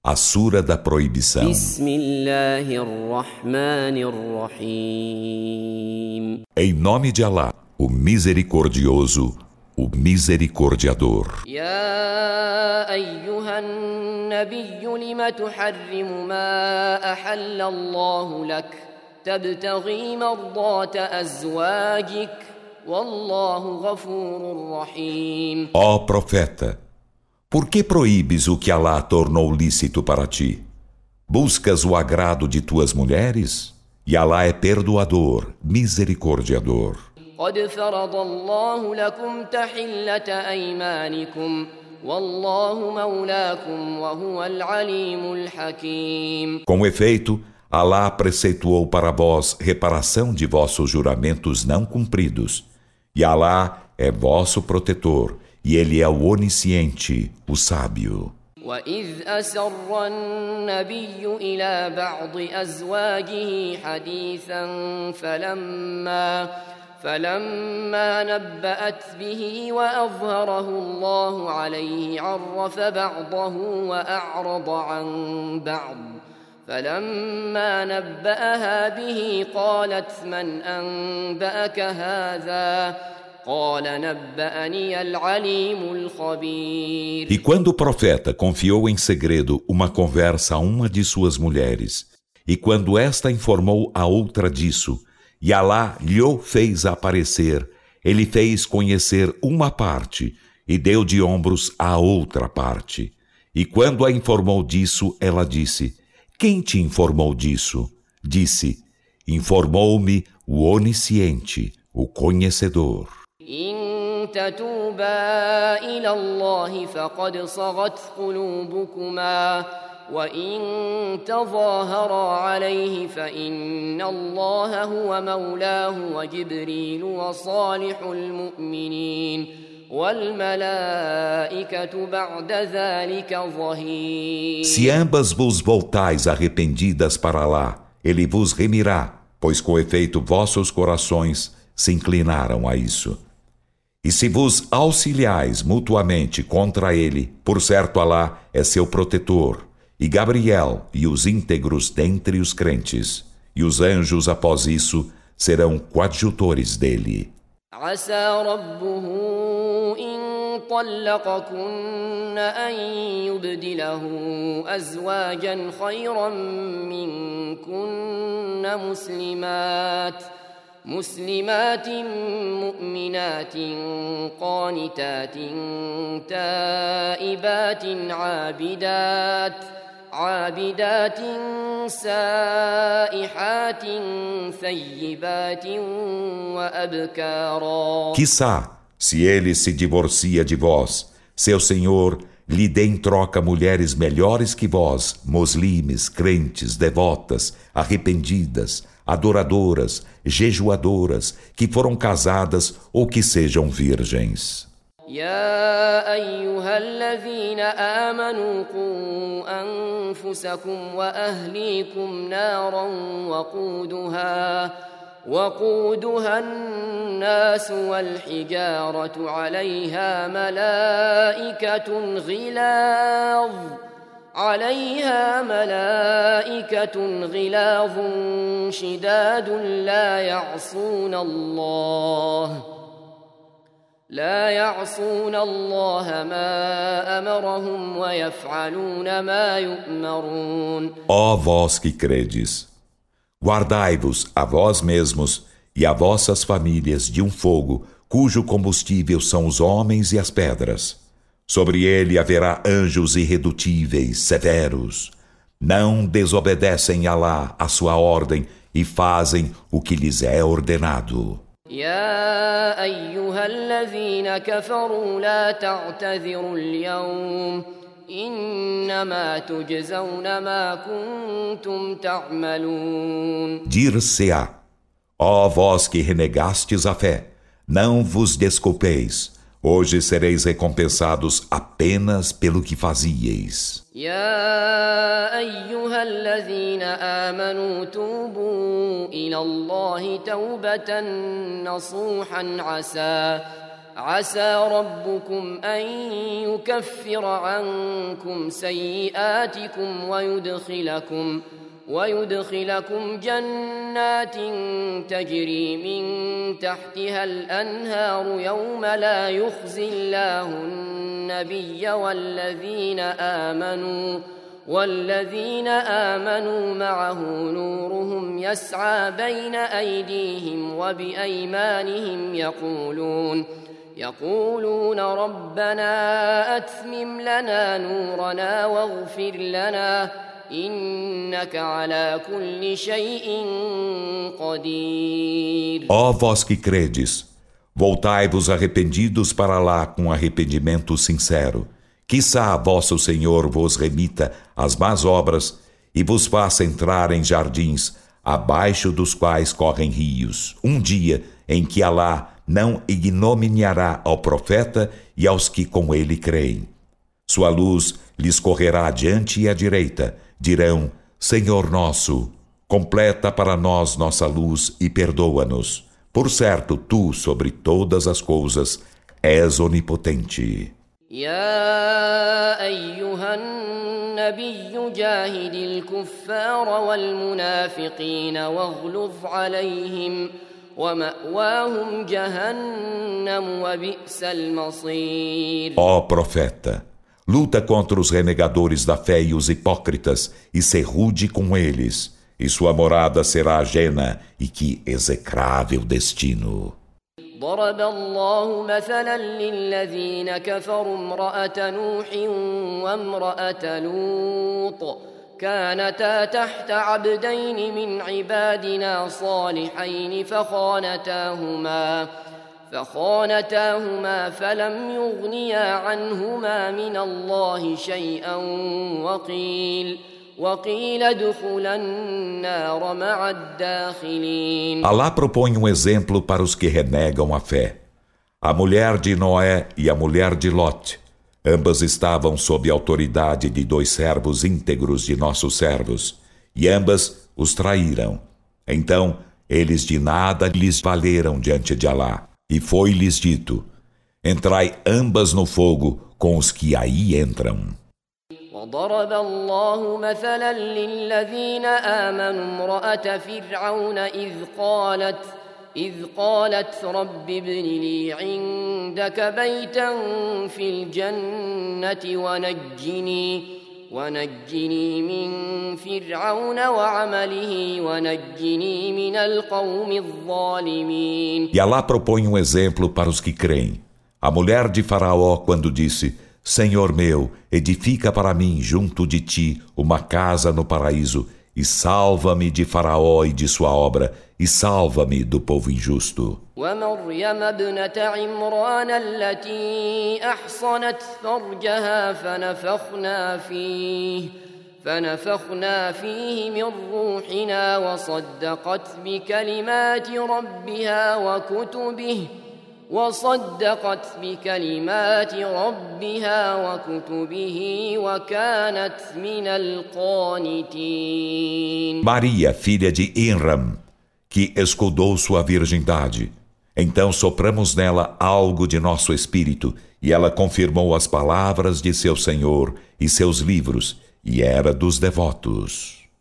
A Sura da Proibição. Em nome de Alá, o Misericordioso, o Misericordiador. Ya ayyuhan nabiyyu lima tuharrimu ma ahalla Allahu lak tabtaghi mardata azwajik wallahu ghafurur rahim. Ó profeta, por que proíbes o que Alá tornou lícito para ti? Buscas o agrado de tuas mulheres? E Alá é perdoador, misericordiador. قد فرض الله لكم تحلة أيمانكم والله مولاكم وهو العليم الحكيم. Com efeito, Alá preceituou para vós reparação de vossos juramentos não cumpridos. E Alá é vosso protetor, e Ele é o onisciente, o sábio. وَإِذْ أَسَرَّ النَّبِيُّ إِلَى بَعْضِ أَزْوَاجِهِ حَدِيثًا فلما نبأت به وأظهره الله عليه عرف بعضه وأعرض عن بعض فلما نبأها به قالت من أنبأك هذا قال نبأني العليم الخبير. E quando o profeta confiou em segredo uma conversa a uma de suas mulheres, e quando esta informou a outra disso, e Alá lhe fez aparecer, ele fez conhecer uma parte e deu de ombros à outra parte. E quando a informou disso, ela disse: quem te informou disso? Disse: informou-me o onisciente, o conhecedor. إن تتوبا إلى الله فقد صغت قلوبكما وإن تظاهرا عليه فإن الله هو مولاه وجبريل وصالح المؤمنين والملائكة بعد ذلك ظهير. Se ambas vos voltais arrependidas para Alá, ele vos remirá, pois com efeito vossos corações se inclinaram a isso. E se vos auxiliais mutuamente contra ele, por certo Alá é seu protetor, e Gabriel e os íntegros dentre os crentes, e os anjos após isso serão coadjutores dele. عسى ربه إن طلقكن أن يبدله أزواجا خيرا منكن مسلمات مؤمنات قانتات تائبات عابدات سائحات ثيبات وأبكارا. Quiçá, se ele se divorcia de vós, seu Senhor lhe dê em troca mulheres melhores que vós, moslimes, crentes, devotas, arrependidas, adoradoras, jejuadoras, que foram casadas ou que sejam virgens. يا أيها الذين آمنوا قوا أنفسكم وأهليكم نارا وقودها الناس والحجارة عليها ملائكة غلاظ شداد لا يعصون الله ما أمرهم ويفعلون ما يؤمرون. Ó vós que credes, guardai-vos a vós mesmos e a vossas famílias de um fogo cujo combustível são os homens e as pedras. Sobre ele haverá anjos irredutíveis, severos. Não desobedecem a Alá, a sua ordem, e fazem o que lhes é ordenado. يا أيها الذين كفروا لا تعتذروا اليوم إنما تجزون ما كنتم تعملون. Dir-se-á: ó vós que renegastes a fé, não vos desculpeis. Hoje sereis recompensados apenas pelo que fazieis. يا أيها الذين آمنوا توبوا إلى الله توبة نصوحا عسى ربكم أن يكفر عنكم سيئاتكم ويدخلكم جنات تجري من تحتها الأنهار يوم لا يخزي الله النبي والذين آمنوا معه نورهم يسعى بين أيديهم وبأيمانهم يقولون ربنا أتمم لنا نورنا واغفر لنا إنك على كل شيء قدير. Ó vós que credes, voltai-vos arrependidos para lá com arrependimento sincero. Quiçá vosso Senhor vos remita as más obras e vos faça entrar em jardins, abaixo dos quais correm rios, um dia em que Alá não ignominiará ao profeta e aos que com ele creem. Sua luz lhes correrá adiante e à direita. Dirão: Senhor nosso, completa para nós nossa luz e perdoa-nos. Por certo, tu, sobre todas as coisas, és onipotente. يا أيها النبي جاهد الكفار والمنافقين واغلظ عليهم ومأواهم جهنم وبئس المصير. Ó profeta, luta contra os renegadores da fé e os hipócritas e ser rude com eles, e sua morada será ajena e que execrável destino. ضرب الله مثلا للذين كفروا امرأة نوح وامرأة لوط كانتا تحت عبدين من عبادنا صالحين فخانتاهما فلم يغنيا عنهما من الله شيئا وقيل ادخلا النار مع الداخلين. Alá propõe um exemplo para os que renegam a fé. A mulher de Noé e a mulher de Lot, ambas estavam sob a autoridade de 2 servos íntegros de nossos servos, e ambas os traíram. Então, eles de nada lhes valeram diante de Alá. E foi-lhes dito: entrai ambas no fogo com os que aí entram. وضرب الله مثلا للذين آمنوا امرأة فرعون إذ قالت رب ابن لي عندك بيتا في الجنة ونجني من فرعون وعمله ونجني من القوم الظالمين. E Alá propõe um exemplo para os que creem. A mulher de Faraó, quando disse: Senhor meu, edifica para mim junto de ti uma casa no paraíso e salva-me de Faraó e de sua obra e salva-me do povo injusto. ومريم ابنة عمران التي أحصنت فرجها فنفخنا فيه من روحنا وصدقت بكلمات ربها وكتبه وكانت من القانتين. Maria, filha de Imran, que escudou sua virgindade. Então sopramos nela algo de nosso espírito, e ela confirmou as palavras de seu Senhor e seus livros, e era dos devotos.